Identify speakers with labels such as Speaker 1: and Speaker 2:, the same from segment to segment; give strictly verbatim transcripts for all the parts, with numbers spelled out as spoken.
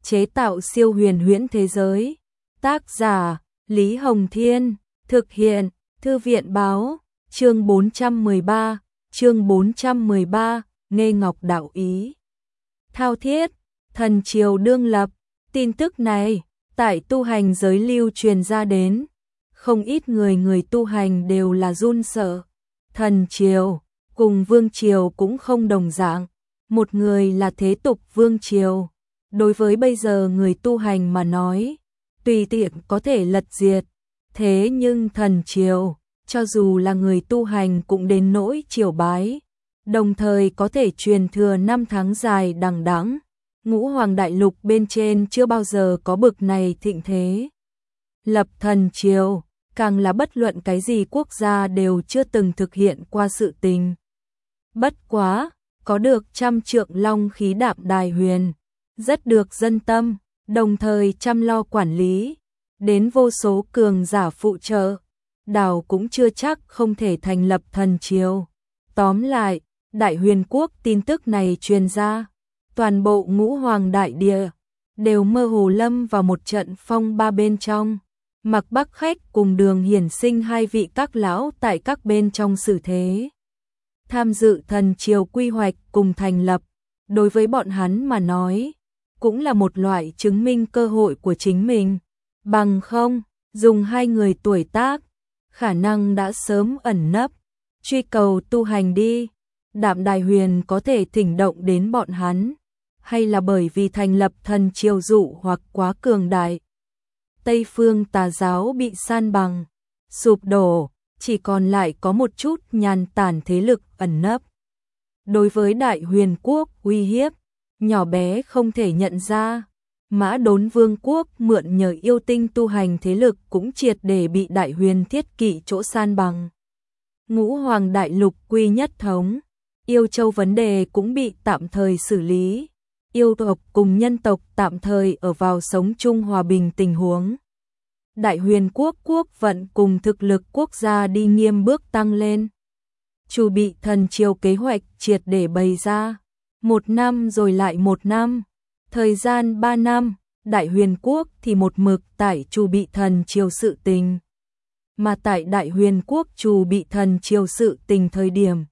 Speaker 1: chế tạo siêu huyền huyễn thế giới. Tác giả Lý Hồng Thiên, thực hiện Thư viện Báo, chương bốn trăm mười ba, chương bốn trăm mười ba, Nghê Ngọc đạo ý. Thao thiết, thần triều đương lập, tin tức này tại tu hành giới lưu truyền ra đến, không ít người người tu hành đều là run sợ. Thần triều cùng vương triều cũng không đồng dạng, một người là thế tục vương triều, đối với bây giờ người tu hành mà nói, tùy tiện có thể lật diệt, thế nhưng thần triều, cho dù là người tu hành cũng đến nỗi triều bái, đồng thời có thể truyền thừa năm tháng dài đằng đẵng. Ngũ hoàng đại lục bên trên chưa bao giờ có bực này thịnh thế. Lập thần triều, càng là bất luận cái gì quốc gia đều chưa từng thực hiện qua sự tình. Bất quá, có được trăm trượng long khí đạm đài huyền, rất được dân tâm, đồng thời chăm lo quản lý, đến vô số cường giả phụ trợ, đảo cũng chưa chắc không thể thành lập thần triều. Tóm lại, Đại Huyền quốc tin tức này truyền ra, toàn bộ ngũ hoàng đại địa đều mơ hồ lâm vào một trận phong ba bên trong. Mặc Bắc Khách cùng Đường Hiển Sinh hai vị các lão tại các bên trong xử thế, tham dự thần triều quy hoạch cùng thành lập, đối với bọn hắn mà nói, cũng là một loại chứng minh cơ hội của chính mình. Bằng không, dùng hai người tuổi tác, khả năng đã sớm ẩn nấp, truy cầu tu hành đi. Đạm Đài Huyền có thể thỉnh động đến bọn hắn, hay là bởi vì thành lập thần triều dụ hoặc quá cường đại. Tây phương tà giáo bị san bằng, sụp đổ, chỉ còn lại có một chút nhàn tản thế lực ẩn nấp. Đối với Đại Huyền quốc uy hiếp, nhỏ bé không thể nhận ra. Mã Đốn Vương quốc mượn nhờ yêu tinh tu hành thế lực cũng triệt để bị Đại Huyền thiết kỵ chỗ san bằng. Ngũ hoàng đại lục quy nhất thống, yêu châu vấn đề cũng bị tạm thời xử lý. Yêu tộc cùng nhân tộc tạm thời ở vào sống chung hòa bình tình huống. Đại Huyền quốc quốc vận cùng thực lực quốc gia đi nghiêm bước tăng lên. Chu bị thần triều kế hoạch triệt để bày ra. Một năm rồi lại một năm. Thời gian ba năm, Đại Huyền quốc thì một mực tại chu bị thần triều sự tình. Mà tại Đại Huyền quốc chu bị thần triều sự tình thời điểm,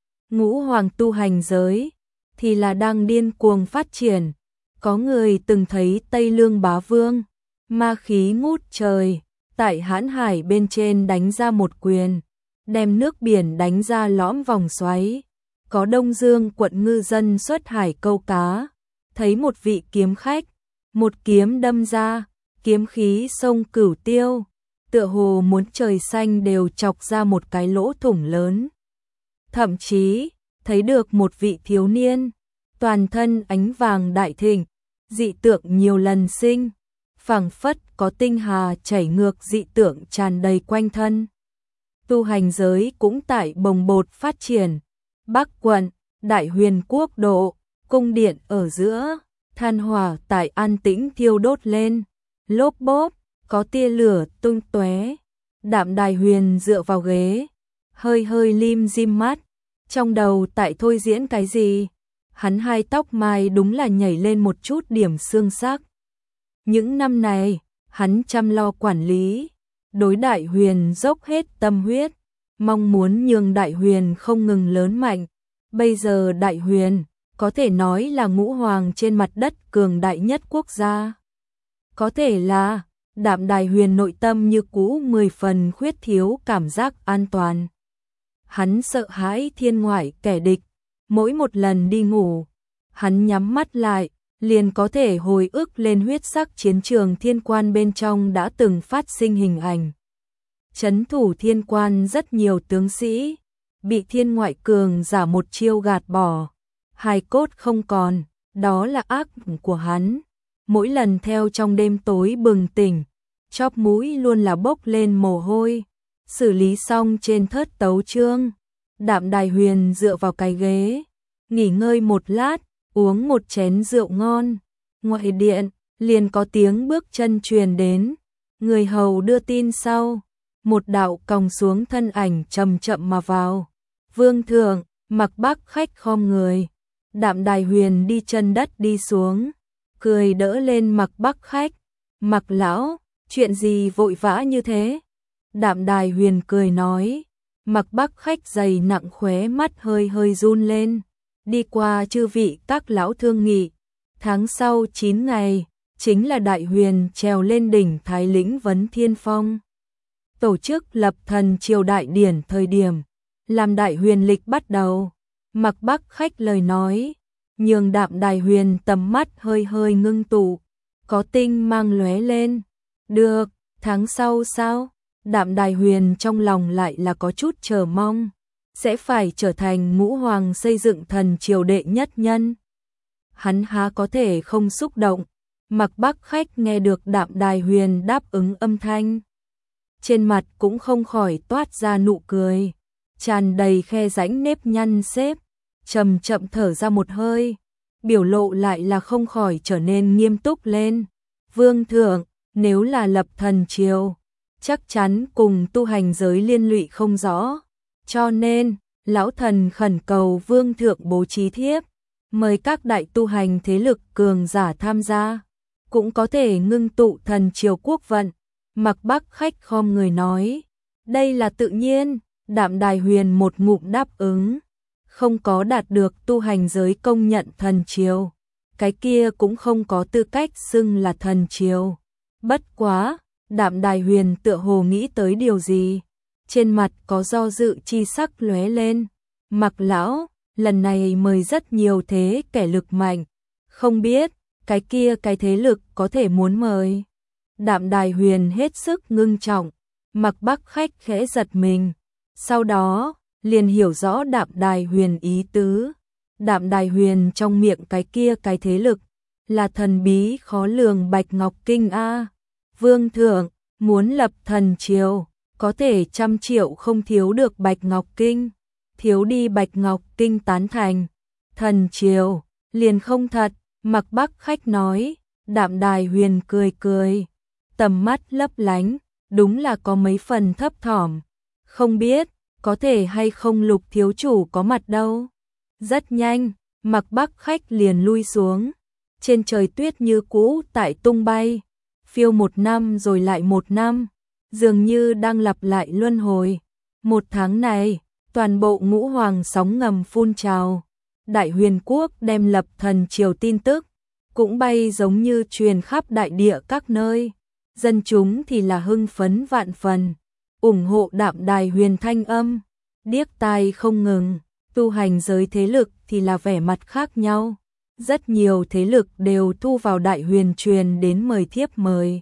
Speaker 1: ngũ hoàng tu hành giới thì là đang điên cuồng phát triển. Có người từng thấy Tây Lương bá vương, ma khí ngút trời, tại Hãn Hải bên trên đánh ra một quyền, đem nước biển đánh ra lõm vòng xoáy. Có Đông Dương quận ngư dân xuất hải câu cá, thấy một vị kiếm khách, một kiếm đâm ra, kiếm khí sông Cửu Tiêu, tựa hồ muốn trời xanh đều chọc ra một cái lỗ thủng lớn. Thậm chí, thấy được một vị thiếu niên, toàn thân ánh vàng đại thịnh, dị tượng nhiều lần sinh, phảng phất có tinh hà chảy ngược dị tượng tràn đầy quanh thân. Tu hành giới cũng tại bồng bột phát triển. Bắc quận, Đại Huyền quốc độ, cung điện ở giữa, than hỏa tại an tĩnh thiêu đốt lên, lốp bốp, có tia lửa tung tóe. Đạm Đài Huyền dựa vào ghế, hơi hơi lim dim mắt, trong đầu tại thôi diễn cái gì. Hắn hai tóc mai đúng là nhảy lên một chút điểm xương sắc. Những năm này, hắn chăm lo quản lý, đối Đại Huyền dốc hết tâm huyết, mong muốn nhường Đại Huyền không ngừng lớn mạnh. Bây giờ Đại Huyền có thể nói là ngũ hoàng trên mặt đất cường đại nhất quốc gia. Có thể là Đạm Đài Huyền nội tâm như cũ mười phần khuyết thiếu cảm giác an toàn. Hắn sợ hãi thiên ngoại kẻ địch, mỗi một lần đi ngủ, hắn nhắm mắt lại, liền có thể hồi ức lên huyết sắc chiến trường thiên quan bên trong đã từng phát sinh hình ảnh. Trấn thủ thiên quan rất nhiều tướng sĩ, bị thiên ngoại cường giả một chiêu gạt bỏ, hài cốt không còn, đó là ác của hắn. Mỗi lần theo trong đêm tối bừng tỉnh, chóp mũi luôn là bốc lên mồ hôi. Xử lý xong trên thớt tấu chương, Đạm Đài Huyền dựa vào cái ghế, nghỉ ngơi một lát, uống một chén rượu ngon. Ngoại điện, liền có tiếng bước chân truyền đến, người hầu đưa tin sau, một đạo còng xuống thân ảnh chậm chậm mà vào. Vương thượng, Mặc Bắc Khách khom người, Đạm Đài Huyền đi chân đất đi xuống, cười đỡ lên Mạc Bắc Khách. Mạc lão, chuyện gì vội vã như thế? Đạm Đài Huyền cười nói. Mạc Bắc Khách dày nặng khóe mắt hơi hơi run lên. Đi qua chư vị các lão thương nghị. Tháng sau chín ngày, chính là Đại Huyền trèo lên đỉnh Thái Lĩnh Vấn Thiên Phong. Tổ chức lập thần triều đại điển thời điểm, làm Đại Huyền lịch bắt đầu. Mạc Bắc Khách lời nói, nhường Đạm Đài Huyền tầm mắt hơi hơi ngưng tụ, có tinh mang lóe lên. Được, tháng sau sao? Đạm Đài Huyền trong lòng lại là có chút chờ mong, sẽ phải trở thành ngũ hoàng xây dựng thần triều đệ nhất nhân. Hắn há có thể không xúc động. Mạc Bắc Khách nghe được Đạm Đài Huyền đáp ứng âm thanh, trên mặt cũng không khỏi toát ra nụ cười, tràn đầy khe rãnh nếp nhăn xếp, chậm chậm thở ra một hơi, biểu lộ lại là không khỏi trở nên nghiêm túc lên. Vương thượng, nếu là lập thần triều, chắc chắn cùng tu hành giới liên lụy không rõ, cho nên lão thần khẩn cầu vương thượng bố trí thiếp, mời các đại tu hành thế lực cường giả tham gia, cũng có thể ngưng tụ thần triều quốc vận. Mạc Bắc Khách khom người nói, đây là tự nhiên. Đạm Đài Huyền một ngụm đáp ứng, không có đạt được tu hành giới công nhận thần triều, cái kia cũng không có tư cách xưng là thần triều. Bất quá, Đạm Đài Huyền tựa hồ nghĩ tới điều gì, trên mặt có do dự chi sắc lóe lên. Mạc lão, lần này mời rất nhiều thế kẻ lực mạnh, không biết cái kia cái thế lực có thể muốn mời. Đạm Đài Huyền hết sức ngưng trọng. Mạc Bắc Khách khẽ giật mình, sau đó liền hiểu rõ Đạm Đài Huyền ý tứ. Đạm Đài Huyền trong miệng cái kia cái thế lực là thần bí khó lường Bạch Ngọc Kinh a. Vương thượng muốn lập thần triều, có thể trăm triệu không thiếu được Bạch Ngọc Kinh, thiếu đi Bạch Ngọc Kinh tán thành thần triều liền không thật. Mạc Bắc Khách nói. Đạm Đài Huyền cười cười, tầm mắt lấp lánh, đúng là có mấy phần thấp thỏm, không biết có thể hay không Lục thiếu chủ có mặt đâu. Rất nhanh, Mạc Bắc Khách liền lui xuống. Trên trời tuyết như cũ tại tung bay, phiêu một năm rồi lại một năm, dường như đang lặp lại luân hồi. Một tháng này, toàn bộ ngũ hoàng sóng ngầm phun trào. Đại Huyền quốc đem lập thần triều tin tức cũng bay giống như truyền khắp đại địa các nơi. Dân chúng thì là hưng phấn vạn phần, ủng hộ Đạm Đài Huyền thanh âm, điếc tai không ngừng. Tu hành giới thế lực thì là vẻ mặt khác nhau. Rất nhiều thế lực đều thu vào Đại Huyền truyền đến mời thiếp mời.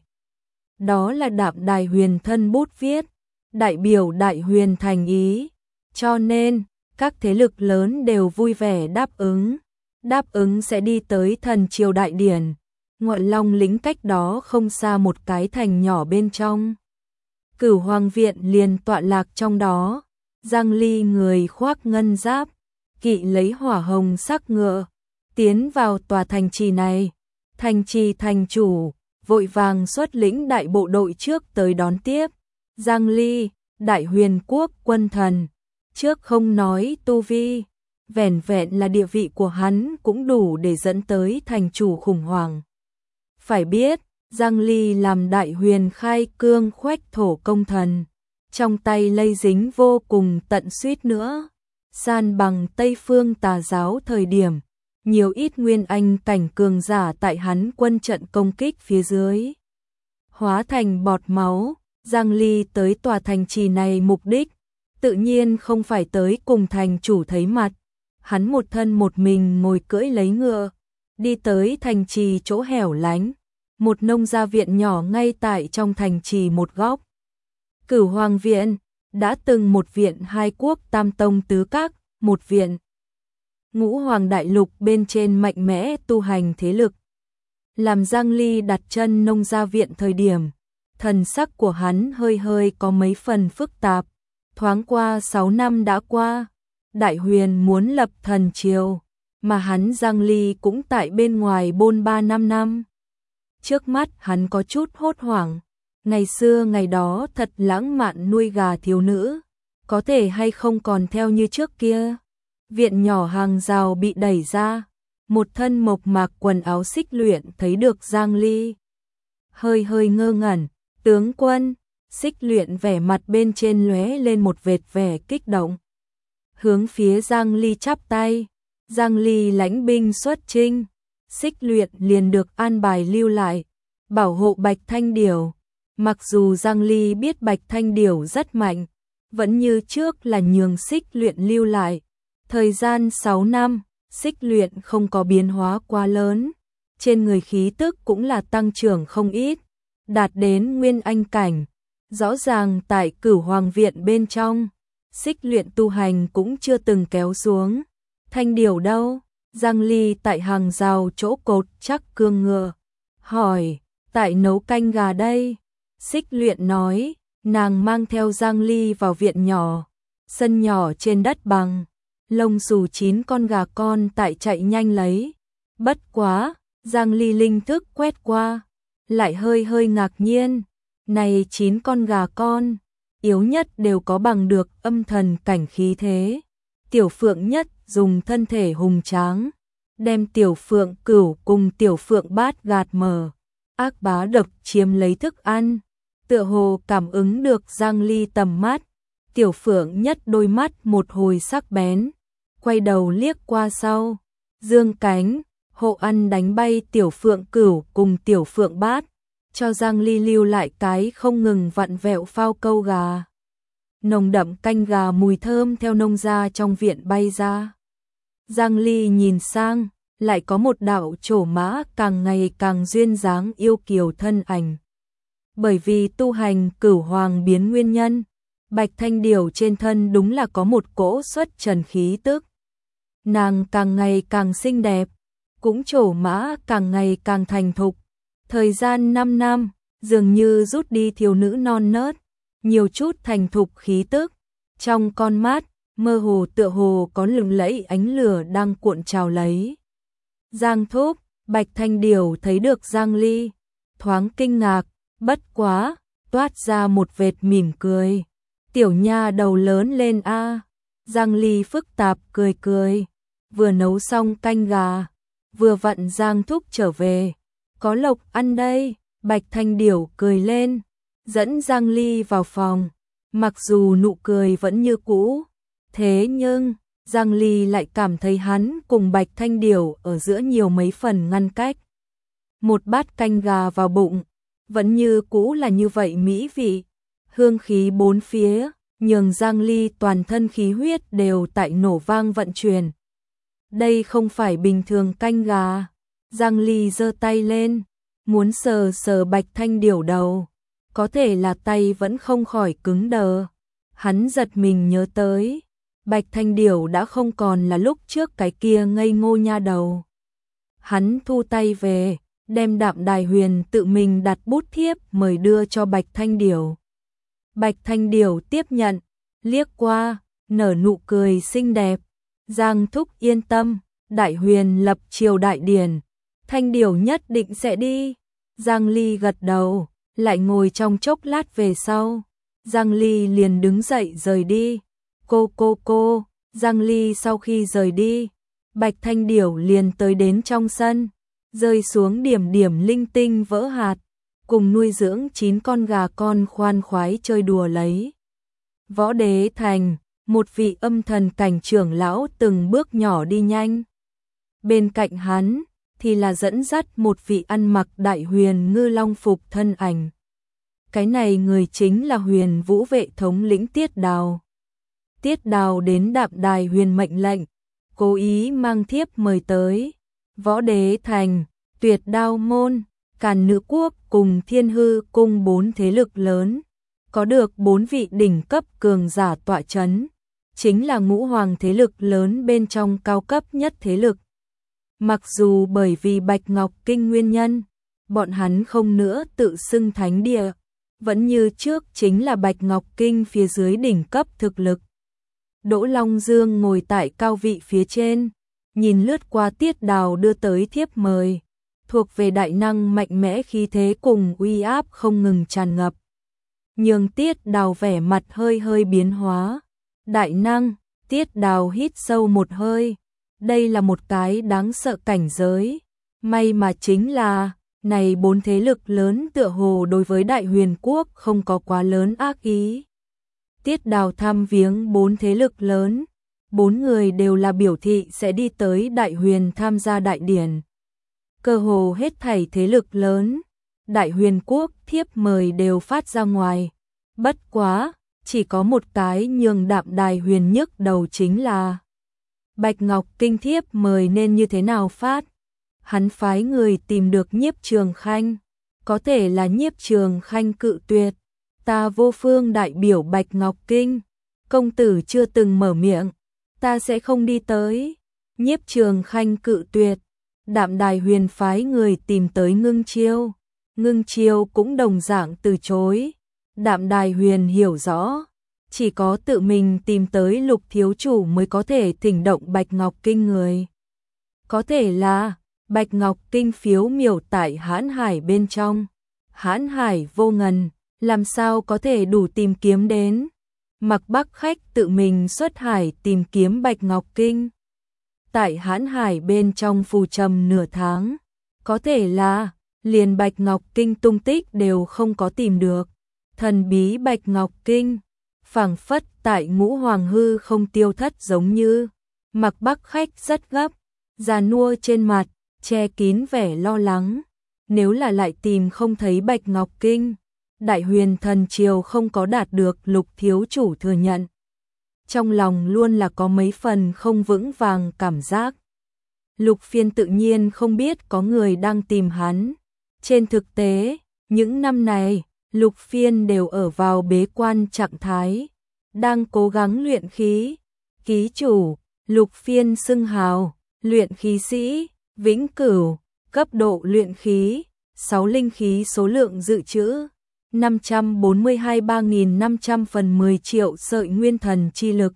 Speaker 1: Đó là Đạm Đài Huyền thân bút viết, đại biểu Đại Huyền thành ý. Cho nên, các thế lực lớn đều vui vẻ đáp ứng. Đáp ứng sẽ đi tới thần triều đại điển. Ngọn Long lĩnh cách đó không xa một cái thành nhỏ bên trong. Cửu Hoàng viện liền tọa lạc trong đó. Giang Ly người khoác ngân giáp, kỵ lấy hỏa hồng sắc ngựa, tiến vào tòa thành trì này. Thành trì thành chủ vội vàng xuất lĩnh đại bộ đội trước tới đón tiếp. Giang Ly, Đại Huyền quốc quân thần, trước không nói tu vi, vẻn vẹn là địa vị của hắn cũng đủ để dẫn tới thành chủ khủng hoảng. Phải biết, Giang Ly làm Đại Huyền khai cương khoách thổ công thần, trong tay lây dính vô cùng tận suýt nữa san bằng Tây phương tà giáo thời điểm, nhiều ít nguyên anh cảnh cường giả tại hắn quân trận công kích phía dưới hóa thành bọt máu. Giang Ly tới tòa thành trì này mục đích tự nhiên không phải tới cùng thành chủ thấy mặt. Hắn một thân một mình ngồi cưỡi lấy ngựa, đi tới thành trì chỗ hẻo lánh, một nông gia viện nhỏ ngay tại trong thành trì một góc. Cửu Hoàng viện, đã từng một viện hai quốc tam tông tứ các, một viện ngũ hoàng đại lục bên trên mạnh mẽ tu hành thế lực. Làm Giang Ly đặt chân nông gia viện thời điểm, thần sắc của hắn hơi hơi có mấy phần phức tạp. Thoáng qua sáu năm đã qua, Đại Huyền muốn lập thần triều, mà hắn Giang Ly cũng tại bên ngoài bôn ba năm năm. Trước mắt hắn có chút hốt hoảng, ngày xưa ngày đó thật lãng mạn nuôi gà thiếu nữ, có thể hay không còn theo như trước kia. Viện nhỏ hàng rào bị đẩy ra, một thân mộc mạc quần áo xích luyện thấy được Giang Ly. Hơi hơi ngơ ngẩn, tướng quân, xích luyện vẻ mặt bên trên lóe lên một vệt vẻ kích động. Hướng phía Giang Ly chắp tay, Giang Ly lãnh binh xuất chinh, xích luyện liền được an bài lưu lại, bảo hộ Bạch Thanh Điểu. Mặc dù Giang Ly biết Bạch Thanh Điểu rất mạnh, vẫn như trước là nhường xích luyện lưu lại. Thời gian sáu năm, xích luyện không có biến hóa quá lớn, trên người khí tức cũng là tăng trưởng không ít, đạt đến nguyên anh cảnh. Rõ ràng tại Cửu Hoàng viện bên trong, xích luyện tu hành cũng chưa từng kéo xuống. Thanh Điểu đâu? Giang Ly tại hàng rào chỗ cột chắc cương ngựa, hỏi, tại nấu canh gà đây. Xích luyện nói, nàng mang theo Giang Ly vào viện nhỏ, sân nhỏ trên đất bằng, lông xù chín con gà con tại chạy nhanh lấy. Bất quá, Giang Ly linh thức quét qua, lại hơi hơi ngạc nhiên, này chín con gà con, yếu nhất đều có bằng được âm thần cảnh khí thế. Tiểu Phượng Nhất dùng thân thể hùng tráng, đem Tiểu Phượng Cửu cùng Tiểu Phượng Bát gạt mở, ác bá độc chiếm lấy thức ăn. Tựa hồ cảm ứng được Giang Ly tầm mắt, Tiểu Phượng Nhất đôi mắt một hồi sắc bén, quay đầu liếc qua sau, dương cánh, hộ ăn đánh bay Tiểu Phượng Cửu cùng Tiểu Phượng Bát, cho Giang Ly lưu lại cái không ngừng vặn vẹo phao câu gà. Nồng đậm canh gà mùi thơm theo nông gia trong viện bay ra. Giang Ly nhìn sang, lại có một đạo trổ mã càng ngày càng duyên dáng yêu kiều thân ảnh. Bởi vì tu hành Cửu Hoàng biến nguyên nhân, Bạch Thanh Điểu trên thân đúng là có một cỗ xuất trần khí tức. Nàng càng ngày càng xinh đẹp, cũng trổ mã càng ngày càng thành thục. Thời gian năm năm, dường như rút đi thiếu nữ non nớt, nhiều chút thành thục khí tức. Trong con mắt, mơ hồ tựa hồ có lừng lẫy ánh lửa đang cuộn trào lấy. Giang thúc, Bạch Thanh Điểu thấy được Giang Ly, thoáng kinh ngạc, bất quá, toát ra một vệt mỉm cười. Tiểu nha đầu lớn lên a. Giang Ly phức tạp cười cười, vừa nấu xong canh gà, vừa vặn Giang thúc trở về, có lộc ăn đây. Bạch Thanh Điểu cười lên, dẫn Giang Ly vào phòng, mặc dù nụ cười vẫn như cũ, thế nhưng Giang Ly lại cảm thấy hắn cùng Bạch Thanh Điểu ở giữa nhiều mấy phần ngăn cách. Một bát canh gà vào bụng, vẫn như cũ là như vậy mỹ vị, hương khí bốn phía, nhường Giang Ly toàn thân khí huyết đều tại nổ vang vận chuyển. Đây không phải bình thường canh gà. Giang Ly giơ tay lên, muốn sờ sờ Bạch Thanh Điểu đầu, có thể là tay vẫn không khỏi cứng đờ. Hắn giật mình nhớ tới, Bạch Thanh Điểu đã không còn là lúc trước cái kia ngây ngô nha đầu. Hắn thu tay về, đem Đạm Đài Huyền tự mình đặt bút thiếp mời đưa cho Bạch Thanh Điểu. Bạch Thanh Điểu tiếp nhận, liếc qua, nở nụ cười xinh đẹp. Giang thúc yên tâm, Đại Huyền lập triều đại điển, Thanh Điểu nhất định sẽ đi. Giang Ly gật đầu, lại ngồi trong chốc lát về sau. Giang Ly liền đứng dậy rời đi. Cô cô cô, Giang Ly sau khi rời đi, Bạch Thanh Điểu liền tới đến trong sân, rơi xuống điểm điểm linh tinh vỡ hạt, cùng nuôi dưỡng chín con gà con khoan khoái chơi đùa lấy. Võ Đế Thành, một vị âm thần cảnh trưởng lão từng bước nhỏ đi nhanh. Bên cạnh hắn thì là dẫn dắt một vị ăn mặc Đại Huyền ngư long phục thân ảnh. Cái này người chính là Huyền Vũ vệ thống lĩnh Tiết Đào. Tiết Đào đến Đạm Đài Huyền mệnh lệnh, cố ý mang thiếp mời tới. Võ Đế Thành, Tuyệt Đao môn, Càn Nữ quốc cùng Thiên Hư cung bốn thế lực lớn, có được bốn vị đỉnh cấp cường giả tọa chấn, chính là ngũ hoàng thế lực lớn bên trong cao cấp nhất thế lực. Mặc dù bởi vì Bạch Ngọc Kinh nguyên nhân, bọn hắn không nữa tự xưng thánh địa, vẫn như trước chính là Bạch Ngọc Kinh phía dưới đỉnh cấp thực lực. Đỗ Long Dương ngồi tại cao vị phía trên, nhìn lướt qua Tiết Đào đưa tới thiếp mời, thuộc về đại năng mạnh mẽ khí thế cùng uy áp không ngừng tràn ngập. Nhường Tiết Đào vẻ mặt hơi hơi biến hóa. Đại năng, Tiết Đào hít sâu một hơi, Đây là một cái đáng sợ cảnh giới. May mà chính là, này bốn thế lực lớn tựa hồ đối với Đại Huyền Quốc không có quá lớn ác ý. Tiết Đào thăm viếng bốn thế lực lớn, bốn người đều là biểu thị sẽ đi tới Đại Huyền tham gia đại điển. Cơ hồ hết thảy thế lực lớn, Đại Huyền Quốc thiếp mời đều phát ra ngoài. Bất quá, chỉ có một cái nhường Đạm Đài Huyền nhức đầu chính là Bạch Ngọc Kinh thiếp mời nên như thế nào phát. Hắn phái người tìm được Nhiếp Trường Khanh, có thể là Nhiếp Trường Khanh cự tuyệt. Ta vô phương đại biểu Bạch Ngọc Kinh, công tử chưa từng mở miệng, ta sẽ không đi tới. Nhiếp Trường Khanh cự tuyệt. Đạm Đài Huyền phái người tìm tới Ngưng Chiêu, Ngưng Chiêu cũng đồng dạng từ chối. Đạm Đài Huyền hiểu rõ, chỉ có tự mình tìm tới Lục thiếu chủ mới có thể thỉnh động Bạch Ngọc Kinh người. Có thể là Bạch Ngọc Kinh phiếu miểu tại Hãn Hải bên trong. Hãn Hải vô ngần, làm sao có thể đủ tìm kiếm đến. Mặc Bắc khách tự mình xuất hải tìm kiếm Bạch Ngọc Kinh. Tại Hãn Hải bên trong phù trầm nửa tháng, có thể là liền Bạch Ngọc Kinh tung tích đều không có tìm được. Thần bí Bạch Ngọc Kinh, phảng phất tại Ngũ Hoàng hư không tiêu thất giống như. Mặc Bắc khách rất gấp, già nua trên mặt, che kín vẻ lo lắng. Nếu là lại tìm không thấy Bạch Ngọc Kinh, Đại Huyền thần triều không có đạt được Lục thiếu chủ thừa nhận. Trong lòng luôn là có mấy phần không vững vàng cảm giác. Lục Phiên tự nhiên không biết có người đang tìm hắn. Trên thực tế, những năm này, Lục Phiên đều ở vào bế quan trạng thái, đang cố gắng luyện khí. Ký chủ, Lục Phiên xưng hào, luyện khí sĩ, vĩnh cửu, cấp độ luyện khí, sáu linh khí số lượng dự trữ, năm trăm bốn mươi hai ba nghìn năm trăm phần mười triệu sợi nguyên thần chi lực.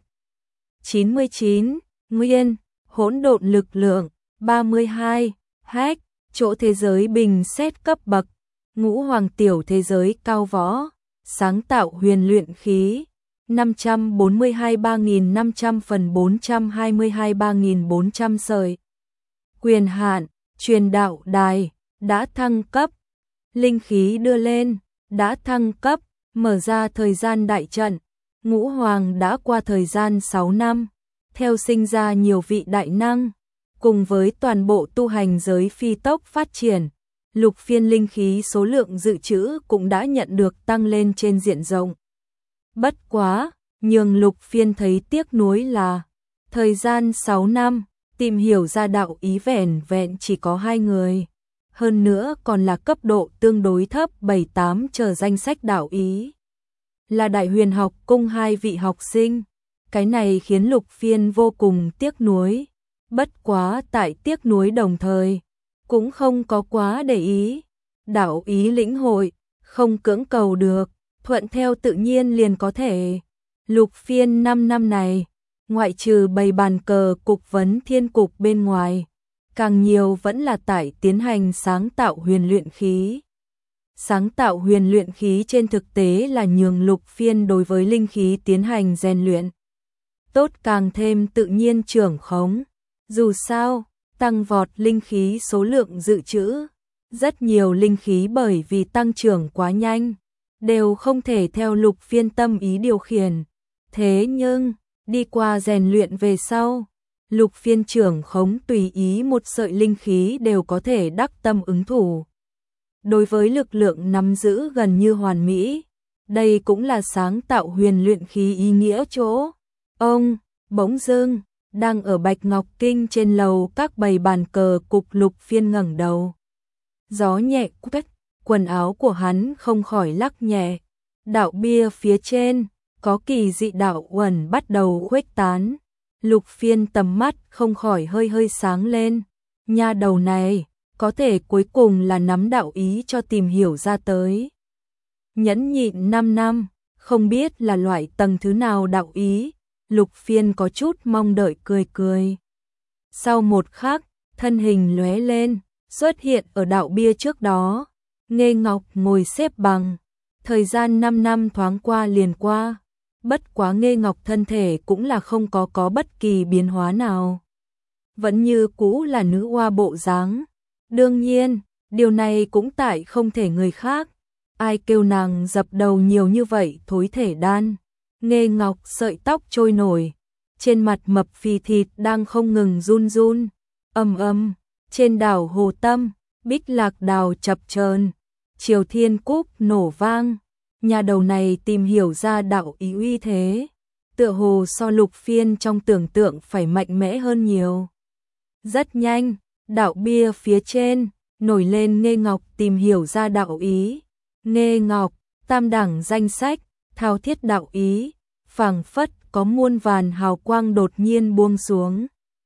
Speaker 1: chín mươi chín, nguyên, hỗn độn lực lượng, ba mươi hai, hack, chỗ thế giới bình xét cấp bậc, Ngũ Hoàng tiểu thế giới cao võ, sáng tạo huyền luyện khí, năm trăm bốn mươi hai ba nghìn năm trăm phần bốn trăm hai mươi hai ba nghìn bốn trăm sợi. Quyền hạn, truyền đạo đài, đã thăng cấp. Linh khí đưa lên, đã thăng cấp, mở ra thời gian đại trận. Ngũ Hoàng đã qua thời gian sáu năm, theo sinh ra nhiều vị đại năng, cùng với toàn bộ tu hành giới phi tốc phát triển. Lục Phiên linh khí số lượng dự trữ cũng đã nhận được tăng lên trên diện rộng. Bất quá, nhường Lục Phiên thấy tiếc nuối là, thời gian sáu năm, tìm hiểu ra đạo ý vẻn vẹn chỉ có hai người. Hơn nữa còn là cấp độ tương đối thấp bảy tám trở danh sách đạo ý. Là Đại Huyền học cung hai vị học sinh. Cái này khiến Lục Phiên vô cùng tiếc nuối. Bất quá tại tiếc nuối đồng thời, cũng không có quá để ý. Đạo ý lĩnh hội, không cưỡng cầu được, thuận theo tự nhiên liền có thể. Lục Phiên năm năm này, ngoại trừ bày bàn cờ cục vấn thiên cục bên ngoài, càng nhiều vẫn là tại tiến hành sáng tạo huyền luyện khí. Sáng tạo huyền luyện khí trên thực tế là nhường Lục Phiên đối với linh khí tiến hành rèn luyện. Tốt càng thêm tự nhiên trưởng khống. Dù sao, tăng vọt linh khí số lượng dự trữ. Rất nhiều linh khí bởi vì tăng trưởng quá nhanh, đều không thể theo Lục Phiên tâm ý điều khiển. Thế nhưng, đi qua rèn luyện về sau, Lục Phiên trưởng khống tùy ý một sợi linh khí đều có thể đắc tâm ứng thủ. Đối với lực lượng nắm giữ gần như hoàn mỹ, đây cũng là sáng tạo huyền luyện khí ý nghĩa chỗ. Ông, bỗng dưng, đang ở Bạch Ngọc Kinh trên lầu các bày bàn cờ cục. Lục Phiên ngẩng đầu. Gió nhẹ quét, quần áo của hắn không khỏi lắc nhẹ. Đạo bia phía trên, có kỳ dị đạo uẩn bắt đầu khuếch tán. Lục Phiên tầm mắt không khỏi hơi hơi sáng lên. Nha đầu này, có thể cuối cùng là nắm đạo ý cho tìm hiểu ra tới. Nhẫn nhịn năm năm, không biết là loại tầng thứ nào đạo ý. Lục Phiên có chút mong đợi cười cười. Sau một khắc, thân hình lóe lên, xuất hiện ở đạo bia trước đó. Nghê Ngọc ngồi xếp bằng. Thời gian năm năm thoáng qua liền qua. Bất quá Nghê Ngọc thân thể cũng là không có có bất kỳ biến hóa nào. vẫn như cũ là nữ oa bộ dáng. Đương nhiên, điều này cũng tại không thể người khác. Ai kêu nàng dập đầu nhiều như vậy thối thể đan. Nghê Ngọc sợi tóc trôi nổi, trên mặt mập phì thịt đang không ngừng run run. Ầm ầm, trên đảo Hồ Tâm, bích lạc đào chập chờn, Triều Thiên Cúc nổ vang. Nhà đầu này tìm hiểu ra đạo ý uy thế, tựa hồ so Lục Phiên trong tưởng tượng phải mạnh mẽ hơn nhiều. Rất nhanh, đạo bia phía trên nổi lên Nghê Ngọc tìm hiểu ra đạo ý. Nghê Ngọc, tam đẳng danh sách, thao thiết đạo ý, phảng phất có muôn vàn hào quang đột nhiên buông xuống,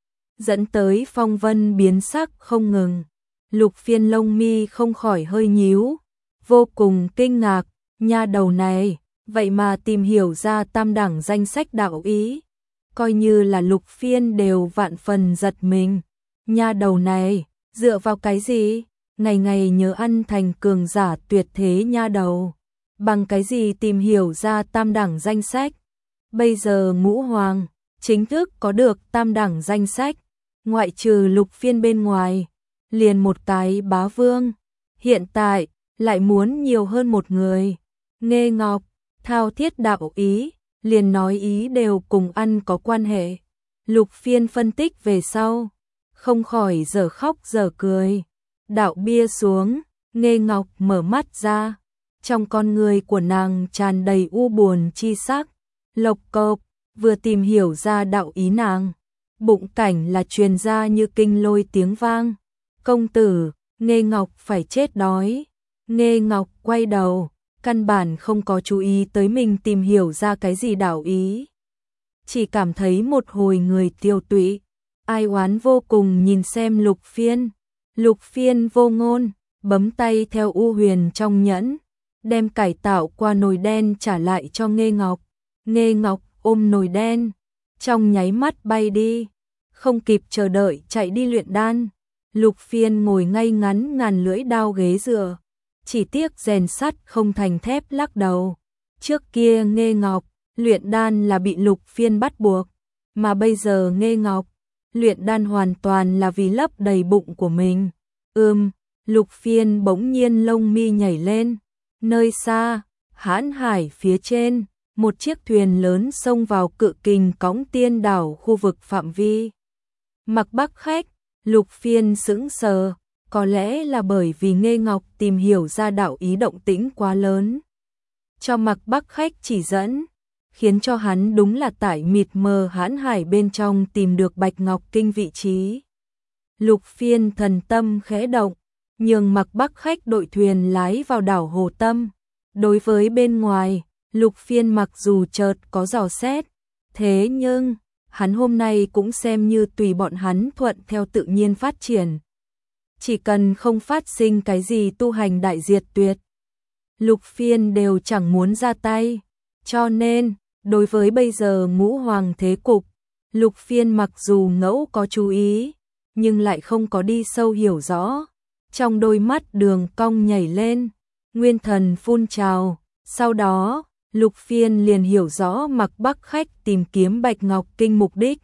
Speaker 1: dẫn tới phong vân biến sắc không ngừng. Lục Phiên lông mi không khỏi hơi nhíu, vô cùng kinh ngạc, nha đầu này, vậy mà tìm hiểu ra tam đẳng danh sách đạo ý. Coi như là Lục Phiên đều vạn phần giật mình. Nha đầu này, dựa vào cái gì? Ngày ngày nhớ ăn thành cường giả tuyệt thế nha đầu. Bằng cái gì tìm hiểu ra tam đẳng danh sách? Bây giờ Ngũ Hoàng chính thức có được tam đẳng danh sách, ngoại trừ Lục Phiên bên ngoài, liền một cái bá vương. Hiện tại, lại muốn nhiều hơn một người. Nghê Ngọc, thao thiết đạo ý, liền nói ý đều cùng ăn có quan hệ. Lục Phiên phân tích về sau, không khỏi dở khóc dở cười. Đạo bia xuống, Nghê Ngọc mở mắt ra, trong con người của nàng tràn đầy u buồn chi sắc. Lộc cộc, vừa tìm hiểu ra đạo ý nàng, bụng cảnh là truyền ra như kinh lôi tiếng vang. Công tử, Nghê Ngọc phải chết đói. Nghê Ngọc quay đầu, căn bản không có chú ý tới mình tìm hiểu ra cái gì đạo ý. Chỉ cảm thấy một hồi người tiêu tụy, ai oán vô cùng nhìn xem Lục Phiên. Lục Phiên vô ngôn, bấm tay theo u huyền trong nhẫn, đem cải tạo qua nồi đen trả lại cho Nghê Ngọc. Nghê Ngọc ôm nồi đen, trong nháy mắt bay đi, không kịp chờ đợi chạy đi luyện đan. Lục Phiên ngồi ngay ngắn ngàn lưỡi đao ghế dựa, chỉ tiếc rèn sắt không thành thép lắc đầu. Trước kia Nghê Ngọc luyện đan là bị Lục Phiên bắt buộc, mà bây giờ Nghê Ngọc luyện đan hoàn toàn là vì lấp đầy bụng của mình. Ừm, Lục Phiên bỗng nhiên lông mi nhảy lên. Nơi xa, Hãn Hải phía trên, một chiếc thuyền lớn xông vào Cự Kình Cõng Tiên đảo khu vực phạm vi. Mặc Bắc khách, Lục Phiên sững sờ, có lẽ là bởi vì Nghê Ngọc tìm hiểu ra đạo ý động tĩnh quá lớn. Cho Mặc Bắc khách chỉ dẫn, khiến cho hắn đúng là tại mịt mờ Hãn Hải bên trong tìm được Bạch Ngọc Kinh vị trí. Lục Phiên thần tâm khẽ động, nhường Mặc Bắc khách đội thuyền lái vào đảo Hồ Tâm. Đối với bên ngoài, Lục Phiên mặc dù chợt có dò xét, thế nhưng hắn hôm nay cũng xem như tùy bọn hắn thuận theo tự nhiên phát triển. Chỉ cần không phát sinh cái gì tu hành đại diệt tuyệt, Lục Phiên đều chẳng muốn ra tay. Cho nên, đối với bây giờ Ngũ Hoàng thế cục, Lục Phiên mặc dù ngẫu có chú ý, nhưng lại không có đi sâu hiểu rõ. Trong đôi mắt đường cong nhảy lên, nguyên thần phun trào, sau đó Lục Phiên liền hiểu rõ Mặc Bắc khách tìm kiếm Bạch Ngọc Kinh mục đích.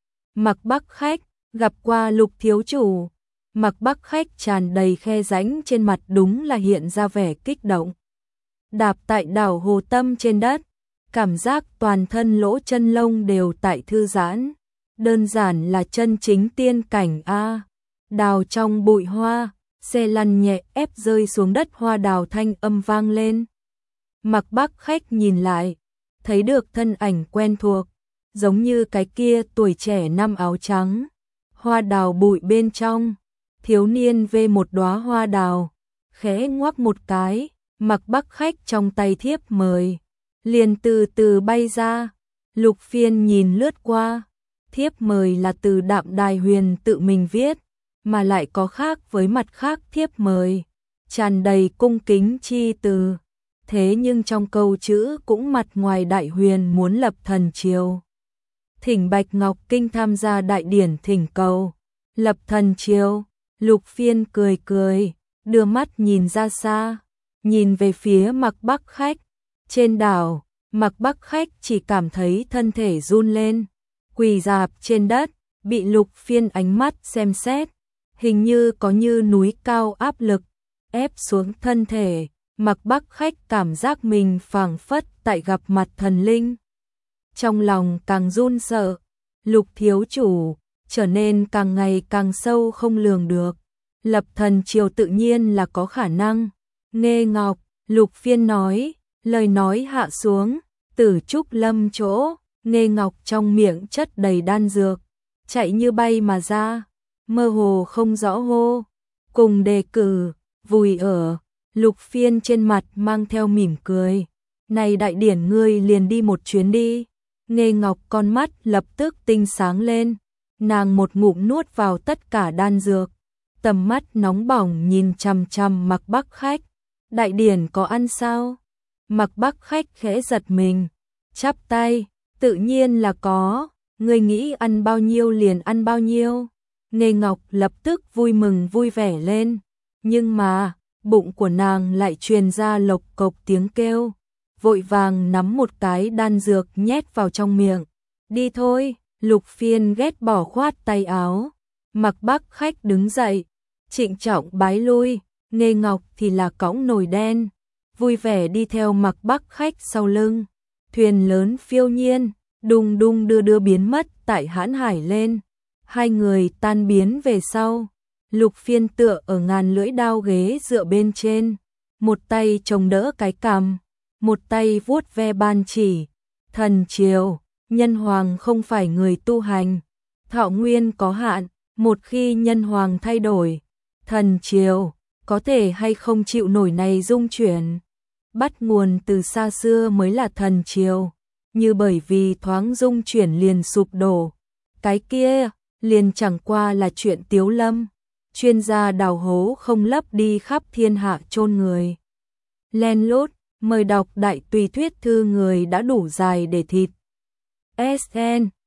Speaker 1: Mặc Bắc khách gặp qua Lục thiếu chủ. Mặc Bắc khách tràn đầy khe rãnh trên mặt đúng là hiện ra vẻ kích động. Đạp tại đảo Hồ Tâm trên đất, cảm giác toàn thân lỗ chân lông đều tại thư giãn, đơn giản là chân chính tiên cảnh a. Đào trong bụi hoa, xe lăn nhẹ ép rơi xuống đất, hoa đào thanh âm vang lên. Mặc Bắc khách nhìn lại, thấy được thân ảnh quen thuộc, giống như cái kia tuổi trẻ năm áo trắng. Hoa đào bụi bên trong, thiếu niên vê một đóa hoa đào, khẽ ngoắc một cái, Mặc Bắc khách trong tay thiếp mời, liền từ từ bay ra. Lục Phiên nhìn lướt qua, thiếp mời là từ Đạm Đài Huyền tự mình viết, mà lại có khác với mặt khác thiếp mời, tràn đầy cung kính chi từ. Thế nhưng trong câu chữ cũng mặt ngoài Đại Huyền muốn lập thần triều, thỉnh Bạch Ngọc Kinh tham gia đại điển thỉnh cầu, lập thần triều. Lục Phiên cười cười, đưa mắt nhìn ra xa, nhìn về phía Mặc Bắc khách. Trên đảo, Mặc Bắc khách chỉ cảm thấy thân thể run lên, quỳ rạp trên đất, bị Lục Phiên ánh mắt xem xét, hình như có như núi cao áp lực, ép xuống thân thể, Mạc Bắc Khách cảm giác mình phảng phất tại gặp mặt thần linh. Trong lòng càng run sợ, Lục thiếu chủ, trở nên càng ngày càng sâu không lường được. Lập thần triều tự nhiên là có khả năng. Nghê Ngọc, Lục Phiên nói, lời nói hạ xuống, Tử Trúc Lâm chỗ, Nghê Ngọc trong miệng chất đầy đan dược, chạy như bay mà ra, mơ hồ không rõ hô, cùng đề cử, vùi ở, Lục Phiên trên mặt mang theo mỉm cười. Này đại điển ngươi liền đi một chuyến đi. Nghê Ngọc con mắt lập tức tinh sáng lên, nàng một ngụm nuốt vào tất cả đan dược, tầm mắt nóng bỏng nhìn chằm chằm Mạc Bắc Khách. Đại điển có ăn sao? Mạc Bắc Khách khẽ giật mình, chắp tay, tự nhiên là có, ngươi nghĩ ăn bao nhiêu liền ăn bao nhiêu. Nghê Ngọc lập tức vui mừng vui vẻ lên, nhưng mà, bụng của nàng lại truyền ra lộc cộc tiếng kêu, vội vàng nắm một cái đan dược nhét vào trong miệng. Đi thôi, Lục Phiên ghét bỏ khoát tay áo. Mạc Bắc Khách đứng dậy, trịnh trọng bái lui, Nghê Ngọc thì là cõng nồi đen, vui vẻ đi theo Mạc Bắc Khách sau lưng. Thuyền lớn phiêu nhiên, đùng đùng đưa đưa biến mất tại hãn hải lên. Hai người tan biến về sau. Lục Phiên tựa ở ngàn lưỡi đao ghế dựa bên trên, một tay chống đỡ cái cằm, một tay vuốt ve ban chỉ. Thần triều, nhân hoàng không phải người tu hành, thọ nguyên có hạn, một khi nhân hoàng thay đổi, thần triều có thể hay không chịu nổi này dung chuyển. Bắt nguồn từ xa xưa mới là thần triều, như bởi vì thoáng dung chuyển liền sụp đổ, cái kia liền chẳng qua là chuyện tiếu lâm. Chuyên gia đào hố không lấp đi khắp thiên hạ chôn người. Len lút, mời đọc đại tùy thuyết thư người đã đủ dài để thịt. ét en